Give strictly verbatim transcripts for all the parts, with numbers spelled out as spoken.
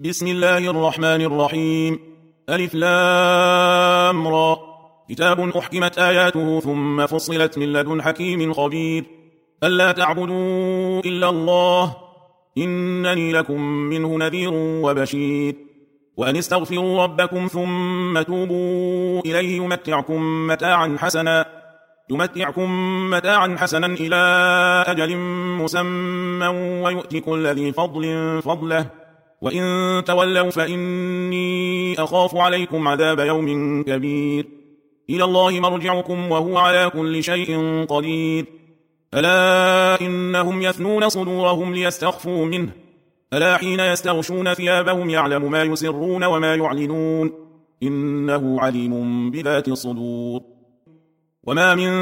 بسم الله الرحمن الرحيم. ألف لام را. كتاب أحكمت آياته ثم فصلت من لدن حكيم خبير. ألا تعبدوا إلا الله إنني لكم منه نذير وبشير. وأن استغفروا ربكم ثم توبوا إليه يمتعكم متاعا حسنا يمتعكم متاعا حسنا إلى أجل مسمى ويؤتي كل ذي فضل فضله وإن تولوا فإني أخاف عليكم عذاب يوم كبير. إلى الله مرجعكم وهو على كل شيء قدير. ألا إنهم يثنون صدورهم ليستخفوا منه ألا حين يستغشون ثيابهم يعلم ما يسرون وما يعلنون إنه عليم بذات الصدور. وما من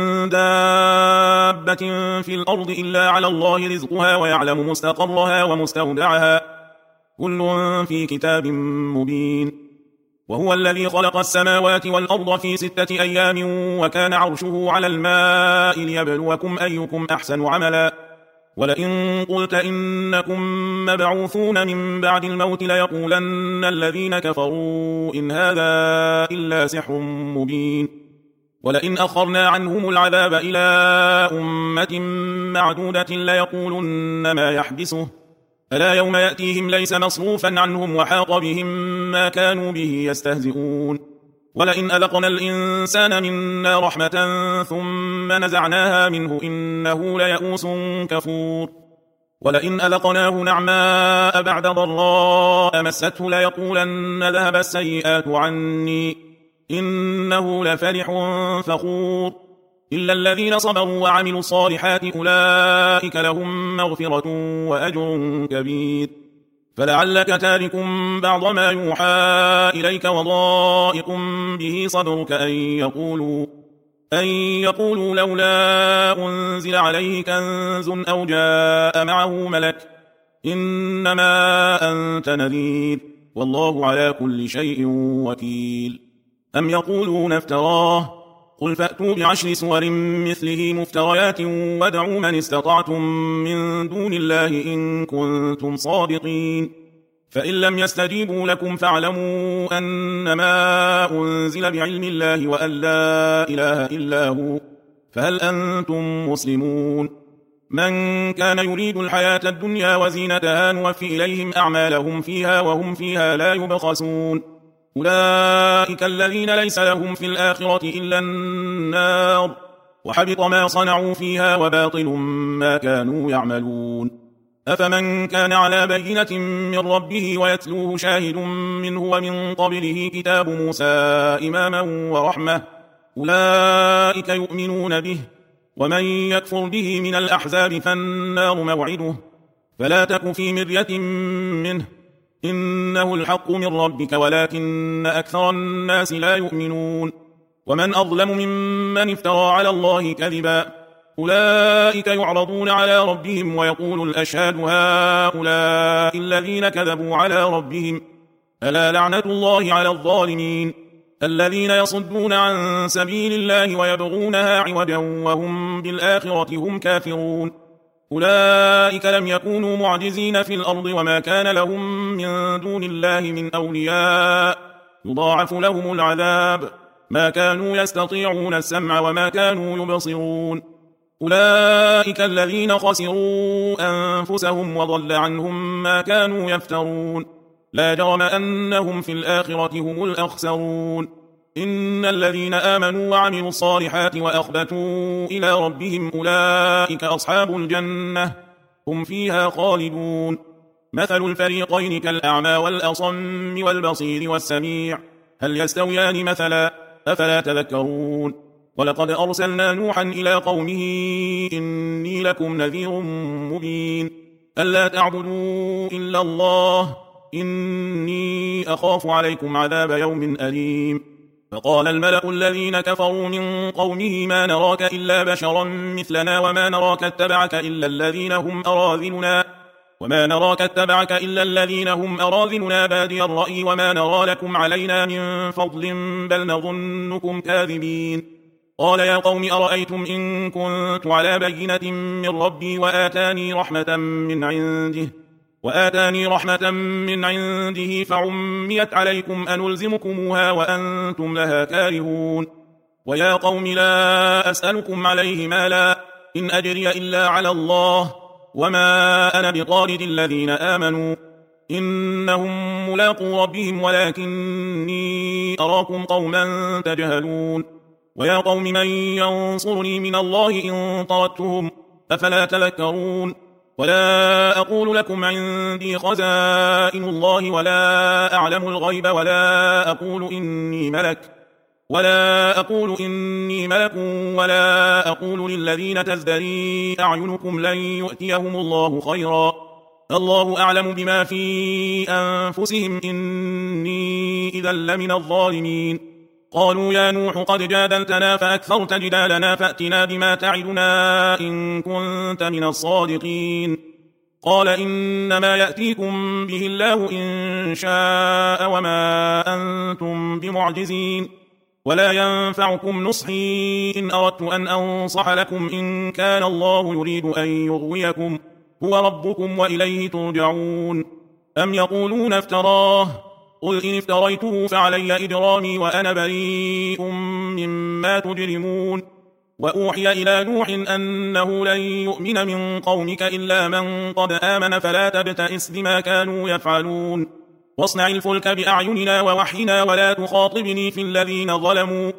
دابة في الأرض إلا على الله رزقها ويعلم مستقرها ومستودعها كل في كتاب مبين. وهو الذي خلق السماوات والأرض في ستة أيام وكان عرشه على الماء ليبلوكم أيكم أحسن عملا. ولئن قلت إنكم مبعوثون من بعد الموت ليقولن الذين كفروا إن هذا إلا سحر مبين. ولئن أخرنا عنهم العذاب إلى أمة معدودة ليقولن ما يحبسه ألا يوم يأتيهم ليس مصروفا عنهم وحاق بهم ما كانوا به يستهزئون. ولئن أذقنا الإنسان منا رحمة ثم نزعناها منه إنه ليئوس كفور. ولئن أذقناه نعماء بعد ضراء مسته ليقولن ذهب السيئات عني إنه لفرح فخور. إلا الذين صبروا وعملوا الصالحات أولئك لهم مغفرة وأجر كبير. فلعلك تارك بعض ما يوحى إليك وضائق به صدرك أن يقولوا, أن يقولوا لولا أنزل عليه كنز أو جاء معه ملك إنما أنت نذير والله على كل شيء وكيل. أم يقولون افتراه قل فأتوا بعشر سور مثله مفتريات وادعوا من استطعتم من دون الله إن كنتم صادقين. فإن لم يستجيبوا لكم فاعلموا أنما أنزل بعلم الله وأن لا إله إلا هو فهل أنتم مسلمون. من كان يريد الحياة الدنيا وزينتها نوفي إليهم أعمالهم فيها وهم فيها لا يبخسون. أولئك الذين ليس لهم في الآخرة إلا النار وحبط ما صنعوا فيها وباطل ما كانوا يعملون. أفمن كان على بينة من ربه ويتلوه شاهد منه ومن قبله كتاب موسى إماما ورحمة أولئك يؤمنون به ومن يكفر به من الأحزاب فالنار موعده فلا تك في مرية منه إنه الحق من ربك ولكن أكثر الناس لا يؤمنون. ومن أظلم ممن افترى على الله كذبا أولئك يعرضون على ربهم ويقول الأشهاد هؤلاء الذين كذبوا على ربهم ألا لعنة الله على الظالمين الذين يصدون عن سبيل الله ويبغونها عوجا وهم بالآخرة هم كافرون. أولئك لم يكونوا معجزين في الأرض وما كان لهم من دون الله من أولياء يضاعف لهم العذاب ما كانوا يستطيعون السمع وما كانوا يبصرون. أولئك الذين خسروا أنفسهم وضل عنهم ما كانوا يفترون لا جرم أنهم في الآخرة هم الأخسرون. إن الذين آمنوا وعملوا الصالحات وأخبتوا إلى ربهم أولئك أصحاب الجنة هم فيها خالدون. مثل الفريقين كالأعمى والأصم والبصير والسميع هل يستويان مثلا أفلا تذكرون. ولقد أرسلنا نوحا إلى قومه إني لكم نذير مبين ألا تعبدوا إلا الله إني أخاف عليكم عذاب يوم أليم. فقال الملأ الذين كفروا من قومه ما نراك إلا بشرا مثلنا وما نراك اتبعك إلا الذين هم أراذلنا وما نراك اتبعك إلا الذين هم أراذلنا بادي الرأي وما نرى لكم علينا من فضل بل نظنكم كاذبين. قال يا قوم أرأيتم إن كنت على بينة من ربي وآتاني رحمة من عنده وآتاني رحمة من عنده فعميت عليكم أنلزمكموها وأنتم لها كارهون. ويا قوم لا أسألكم عليه مالا إن أجري إلا على الله وما أنا بطارد الذين آمنوا إنهم ملاقو ربهم ولكني أراكم قوما تجهلون. ويا قوم من ينصرني من الله إن طردتهم أفلا تذكرون. ولا أقول لكم عندي خزائن الله ولا أعلم الغيب ولا أقول إني ملك ولا أقول إني ملك ولا أقول للذين تزدري أعينكم لن يؤتيهم الله خيرا الله أعلم بما في أنفسهم إني إذا لمن الظالمين. قالوا يا نوح قد جادلتنا فأكثرت جدالنا فأتنا بما تعدنا إن كنت من الصادقين. قال إنما يأتيكم به الله إن شاء وما أنتم بمعجزين ولا ينفعكم نصحي إن أردت أن أنصح لكم إن كان الله يريد أن يغويكم هو ربكم وإليه ترجعون. أم يقولون افتراه قل إن افتريته فعلي إجرامي وأنا بريء مما تجرمون. وأوحي إلى نوح أنه لن يؤمن من قومك إلا من قد آمن فلا تبتئس بما كانوا يفعلون. واصنع الفلك بأعيننا ووحينا ولا تخاطبني في الذين ظلموا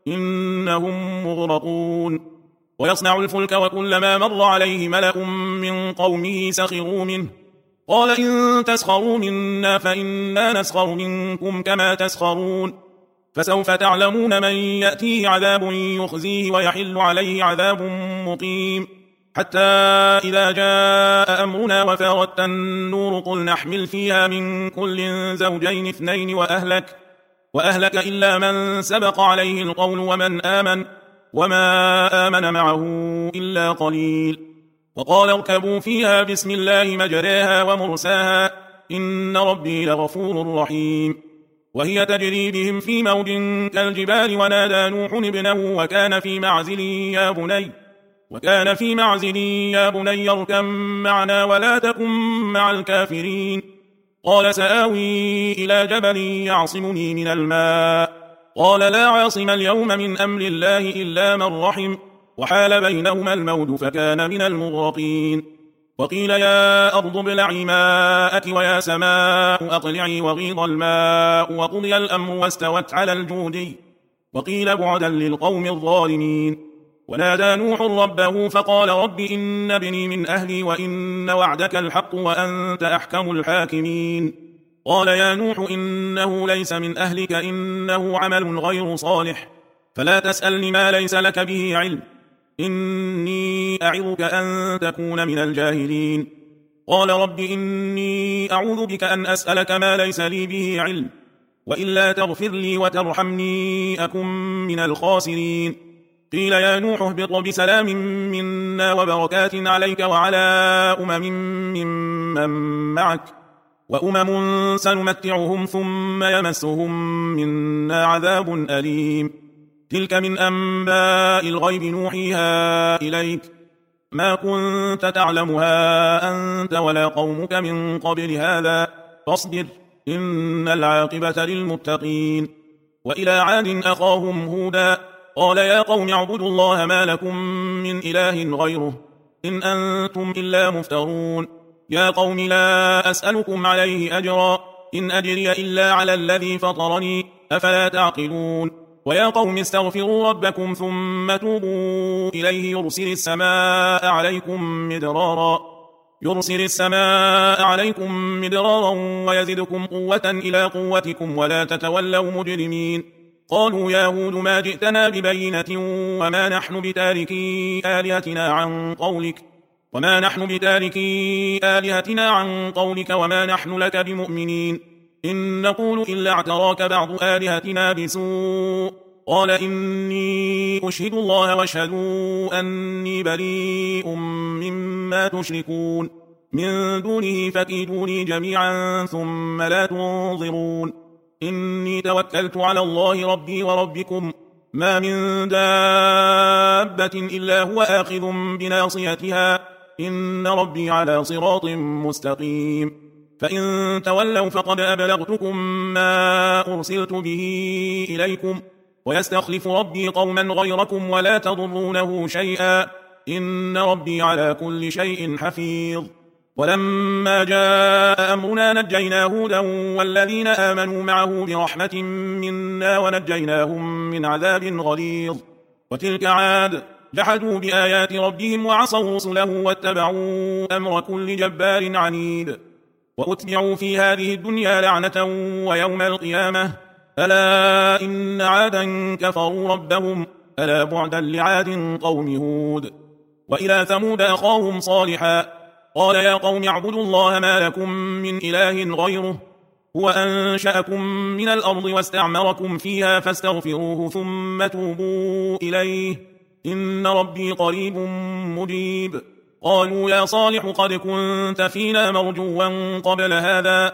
إنهم مغرقون. ويصنع الفلك وكلما مر عليه ملأ من قومه سخروا منه قال إن تسخروا منا فإنا نسخر منكم كما تسخرون. فسوف تعلمون من يأتيه عذاب يخزيه ويحل عليه عذاب مقيم. حتى إذا جاء أمرنا وفارت النور قل نحمل فيها من كل زوجين اثنين وأهلك, وأهلك إلا من سبق عليه القول ومن آمن وما آمن معه إلا قليل. وقال اركبوا فيها بسم الله مجريها ومرساها إن ربي لغفور رحيم. وهي تجري بهم في موج كالجبال ونادى نوح ابنه وكان في معزل يا بني وكان في معزل يا بني اركب معنا ولا تكن مع الكافرين. قال سآوي إلى جبل يعصمني من الماء قال لا عاصم اليوم من أمر الله إلا من رحم وحال بينهما الموج فكان من المغرقين. وقيل يا أرض ابلعي ماءك ويا سماء أقلعي وغيض الماء وقضي الأمر واستوت على الجودي وقيل بعدا للقوم الظالمين. ونادى نوح ربه فقال رب إن ابني من أهلي وإن وعدك الحق وأنت أحكم الحاكمين. قال يا نوح إنه ليس من أهلك إنه عمل غير صالح فلا تسألني ما ليس لك به علم إني أعظك أن تكون من الجاهلين. قال رب إني أعوذ بك أن أسألك ما ليس لي به علم وإلا تغفر لي وترحمني أكن من الخاسرين. قيل يا نوح اهبط بسلام منا وبركات عليك وعلى أمم ممن معك وأمم سنمتعهم ثم يمسهم منا عذاب أليم. تلك من أنباء الغيب نوحيها إليك ما كنت تعلمها أنت ولا قومك من قبل هذا فاصبر إن العاقبة للمتقين. وإلى عاد أخاهم هودا قال يا قوم اعبدوا الله ما لكم من إله غيره إن أنتم إلا مفترون. يا قوم لا أسألكم عليه أجرا إن أجري إلا على الذي فطرني أفلا تعقلون. ويا قوم استغفروا ربكم ثم توبوا إليه يرسل السماء عليكم مدرارا يرسل السماء عليكم مدرارا ويزدكم قوة إلى قوتكم ولا تتولوا مجرمين. قالوا يا هود ما جئتنا ببينة وما نحن بتاركي آلهتنا عن قولك وما نحن بتاركي آلهتنا عن قولك وما نحن لك بمؤمنين إن نقول إلا اعتراك بعض آلهتنا بسوء. قال إني أشهد الله واشهدوا أني بريء مما تشركون من دونه فكيدوني جميعا ثم لا تنظرون. إني توكلت على الله ربي وربكم ما من دابة إلا هو آخذ بناصيتها إن ربي على صراط مستقيم. فإن تولوا فقد أبلغتكم ما أرسلت به إليكم ويستخلف ربي قوما غيركم ولا تضرونه شيئا إن ربي على كل شيء حفيظ. ولما جاء أمرنا نجينا هودا والذين آمنوا معه برحمة منا ونجيناهم من عذاب غليظ. وتلك عاد جحدوا بآيات ربهم وعصوا رسله واتبعوا أمر كل جبار عنيد. وأتبعوا في هذه الدنيا لعنة ويوم القيامة ألا إن عادا كفروا ربهم ألا بعدا لعاد قوم هود. وإلى ثمود أخاهم صالحا قال يا قوم اعبدوا الله ما لكم من إله غيره هو أنشأكم من الأرض واستعمركم فيها فاستغفروه ثم توبوا إليه إن ربي قريب مجيب. قالوا يا صالح قد كنت فينا مرجوا قبل هذا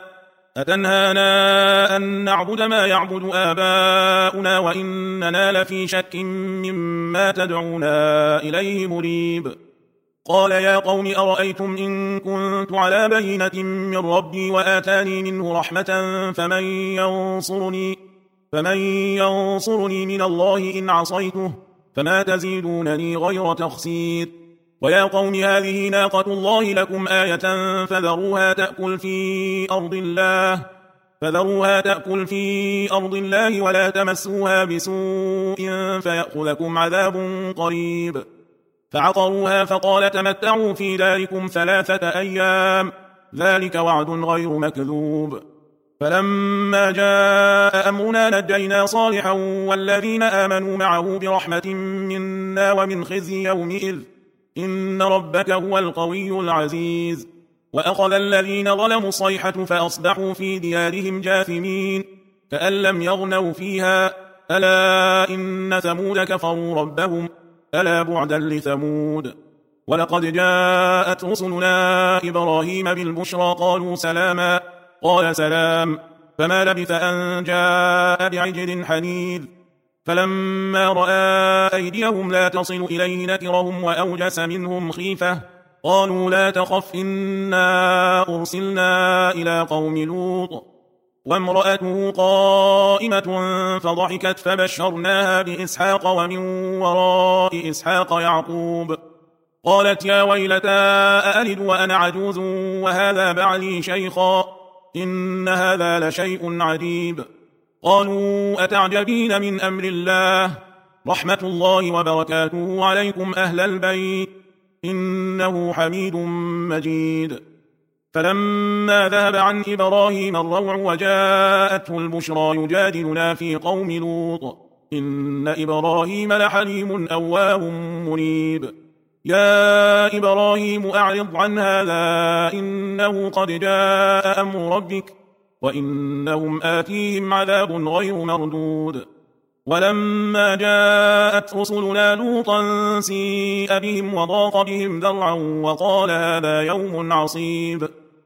أتنهانا أن نعبد ما يعبد آباؤنا وإننا لفي شك مما تدعونا إليه مريب. قال يا قوم أرأيتم إن كنت على بينة من ربي وآتاني منه رحمة فمن ينصرني, فمن ينصرني من الله إن عصيته فما تزيدونني غير تخسير. ويا قوم هذه ناقة الله لكم آية فذروها تأكل في أرض الله فذروها تأكل في أرض الله ولا تمسوها بسوء فيأخذكم عذاب قريب. فعقروها فقال تمتعوا في داركم ثلاثة أيام ذلك وعد غير مكذوب. فلما جاء أمرنا نجينا صالحا والذين آمنوا معه برحمة منا ومن خزي يومئذ إن ربك هو القوي العزيز. وأخذ الذين ظلموا الصيحة فأصبحوا في ديارهم جاثمين كأن لم يغنوا فيها ألا إن ثمود كفروا ربهم ألا بعدا لثمود. ولقد جاءت رسلنا إبراهيم بالبشرى قالوا سلاما قال سلام فما لبث أن جاء بعجل حنيذ. فلما رأى أيديهم لا تصل إليه نكرهم وأوجس منهم خيفة قالوا لا تخف إنا أرسلنا إلى قوم لوط وامرأته قائمة فضحكت فبشرناها بإسحاق ومن وراء إسحاق يعقوب قالت يا ويلتى أألد وأنا عجوز وهذا بعلي شيخا إن هذا لشيء عجيب. قالوا أتعجبين من أمر الله رحمة الله وبركاته عليكم أهل البيت إنه حميد مجيد. فلما ذهب عن إبراهيم الروع وجاءته البشرى يجادلنا في قوم لوط إن إبراهيم لحليم أواه منيب. يا إبراهيم أعرض عن هذا إنه قد جاء أمر ربك وإنهم آتيهم عذاب غير مردود. ولما جاءت رسلنا لوطا سيء بهم وضاق بهم ذرعا وقال هذا يوم عصيب.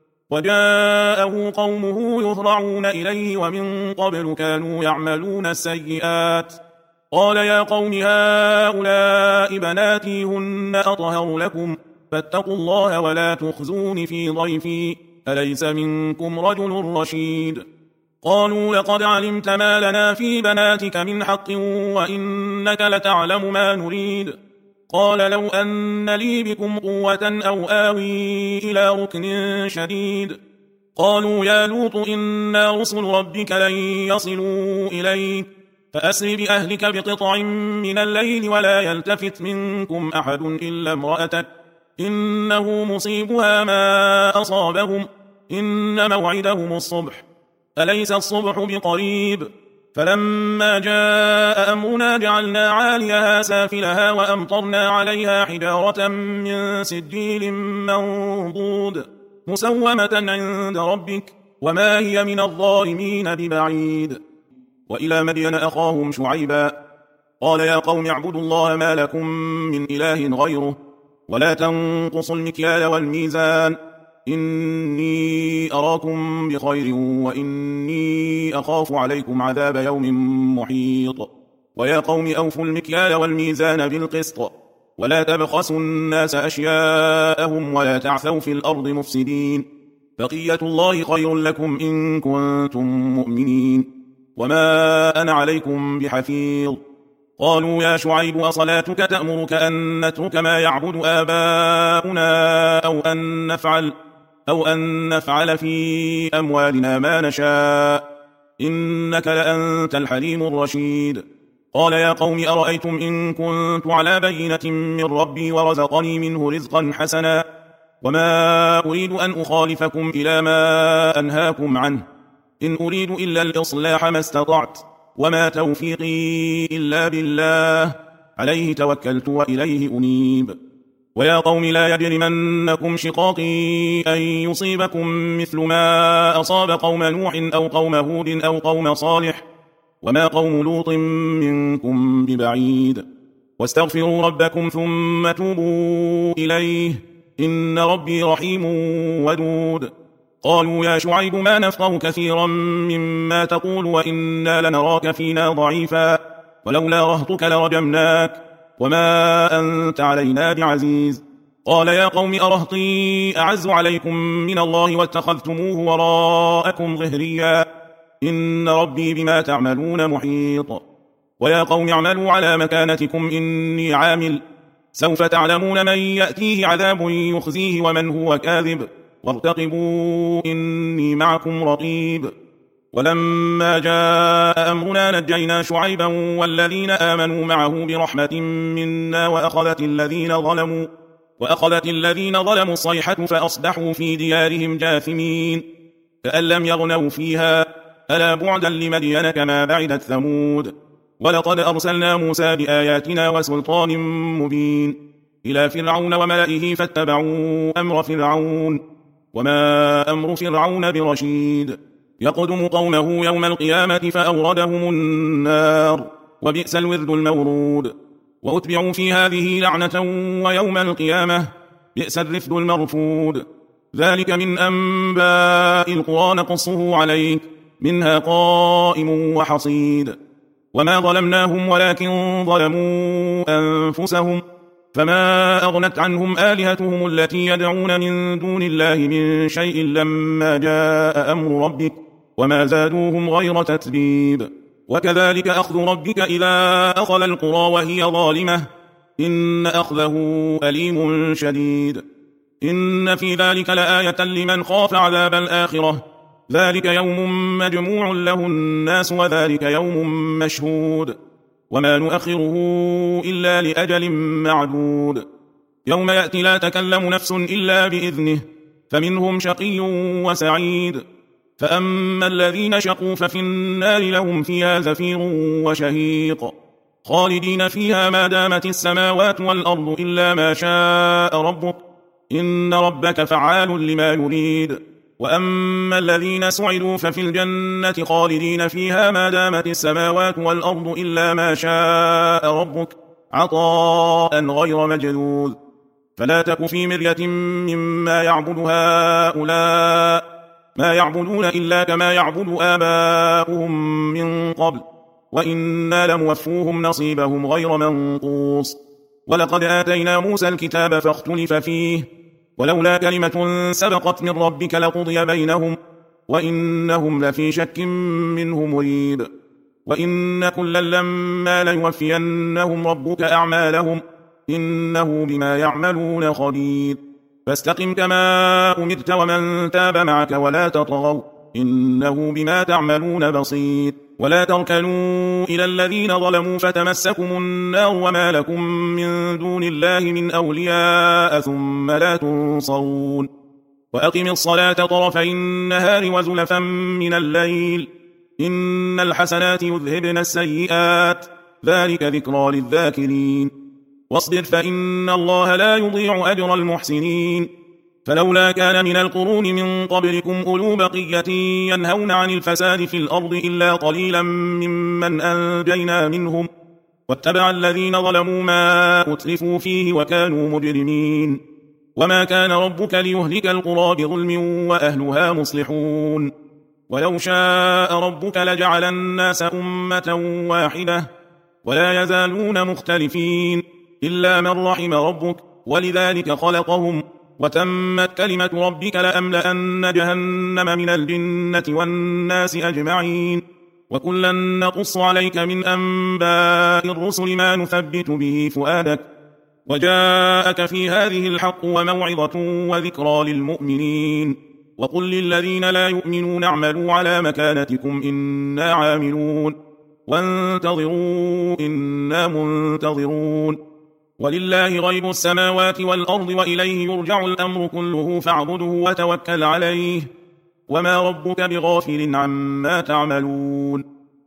وجاءه قومه يهرعون إليه ومن قبل كانوا يعملون السيئات قال يا قوم هؤلاء بناتي هن أطهر لكم فاتقوا الله ولا تخزون في ضيفي أليس منكم رجل رشيد. قالوا لقد علمت ما لنا في بناتك من حق وإنك لتعلم ما نريد. قال لو أن لي بكم قوة أو آوي إلى ركن شديد. قالوا يا لوط إنا رسل ربك لن يصلوا إليك فأسر بأهلك بقطع من الليل ولا يلتفت منكم أحد إلا امرأتك إنه مصيبها ما أصابهم إن موعدهم الصبح أليس الصبح بقريب. فلما جاء أمرنا جعلنا عاليها سافلها وأمطرنا عليها حجارة من سجيل منضود مسومة عند ربك وما هي من الظالمين ببعيد. وإلى مدين أخاهم شعيبا قال يا قوم اعبدوا الله ما لكم من إله غيره ولا تنقصوا المكيال والميزان إني أراكم بخير وإني أخاف عليكم عذاب يوم محيط. ويا قوم أوفوا المكيال والميزان بالقسط ولا تبخسوا الناس أشياءهم ولا تعثوا في الأرض مفسدين بقية الله خير لكم إن كنتم مؤمنين وما أنا عليكم بحفيظ قالوا يا شعيب أصلاتك تأمرك أن نترك ما يعبد آباؤنا أو أن نفعل أو أن نفعل في أموالنا ما نشاء إنك لأنت الحليم الرشيد قال يا قوم أرأيتم إن كنت على بينة من ربي ورزقني منه رزقا حسنا وما أريد أن أخالفكم إلى ما أنهاكم عنه إن أريد إلا الإصلاح ما استطعت وما توفيقي إلا بالله عليه توكلت وإليه أنيب ويا قوم لا يجرمنكم شقاقي أن يصيبكم مثل ما أصاب قوم نوح أو قوم هود أو قوم صالح وما قوم لوط منكم ببعيد واستغفروا ربكم ثم توبوا إليه إن ربي رحيم ودود قالوا يا شعيب ما نفقه كثيرا مما تقول وإنا لنراك فينا ضعيفا ولولا رهطك لرجمناك وما أنت علينا بعزيز قال يا قوم أرهطي أعز عليكم من الله واتخذتموه وراءكم ظهريا إن ربي بما تعملون محيط ويا قوم اعملوا على مكانتكم إني عامل سوف تعلمون من يأتيه عذاب يخزيه ومن هو كاذب وارتقبوا إني معكم رقيب ولما جاء أمرنا نجينا شعيبا والذين آمنوا معه برحمة منا وأخذت الذين ظلموا وأخذت الذين ظلموا الصيحة فأصبحوا في ديارهم جاثمين كأن لم يغنوا فيها ألا بعدا لمدين كما بعدت ثمود ولقد أرسلنا موسى بآياتنا وسلطان مبين إلى فرعون وملئه فاتبعوا أمر فرعون وما أمر فرعون برشيد يقدم قومه يوم القيامة فأوردهم النار وبئس الورد المورود وأتبعوا في هذه لعنة ويوم القيامة بئس الرفد المرفود ذلك من أنباء القرى نقصه عليك منها قائم وحصيد وما ظلمناهم ولكن ظلموا أنفسهم فما أغنت عنهم آلهتهم التي يدعون من دون الله من شيء لما جاء أمر ربك وما زادوهم غير تتبيب وكذلك أخذ ربك إذا أخذ القرى وهي ظالمة إن أخذه أليم شديد إن في ذلك لآية لمن خاف عذاب الآخرة ذلك يوم مجموع له الناس وذلك يوم مشهود وما نؤخره إلا لأجل معدود يوم يأتي لا تكلم نفس إلا بإذنه فمنهم شقي وسعيد فأما الذين شقوا ففي النار لهم فيها زفير وشهيق خالدين فيها ما دامت السماوات والأرض إلا ما شاء ربك إن ربك فعال لما يريد وأما الذين سعدوا ففي الجنة خالدين فيها ما دامت السماوات والأرض إلا ما شاء ربك عطاء غير مجذوذ فلا تك في مرية مما يعبد هؤلاء ما يعبدون إلا كما يعبد آباؤهم من قبل وإنا لموفوهم نصيبهم غير منقوص ولقد آتينا موسى الكتاب فاختلف فيه ولولا كلمة سبقت من ربك لقضي بينهم وإنهم لفي شك منه مريب وإن كلا لما ليوفينهم ربك أعمالهم إنه بما يعملون خبير فاستقم كما أمرت ومن تاب معك ولا تطغوا إنه بما تعملون بصير ولا تركنوا إلى الذين ظلموا فتمسكم النار وما لكم من دون الله من أولياء ثم لا تنصرون وأقم الصلاة طرفي النهار وزلفا من الليل إن الحسنات يذهبن السيئات ذلك ذكرى للذاكرين واصبر فإن الله لا يضيع أجر المحسنين فلولا كان من القرون من قبلكم أولو بقية ينهون عن الفساد في الأرض إلا قليلا ممن أنجينا منهم واتبع الذين ظلموا ما أترفوا فيه وكانوا مجرمين وما كان ربك ليهلك القرى بظلم وأهلها مصلحون ولو شاء ربك لجعل الناس أمة واحدة ولا يزالون مختلفين إلا من رحم ربك ولذلك خلقهم وتمت كلمة ربك لأملأن جهنم من الجنة والناس أجمعين وكلا نقص عليك من أنباء الرسل ما نثبت به فؤادك وجاءك في هذه الحق وموعظة وذكرى للمؤمنين وقل للذين لا يؤمنون اعملوا على مكانتكم إنا عاملون وانتظروا إنا منتظرون ولله غيب السماوات والأرض وإليه يرجع الأمر كله فاعبده وتوكل عليه وما ربك بغافل عما تعملون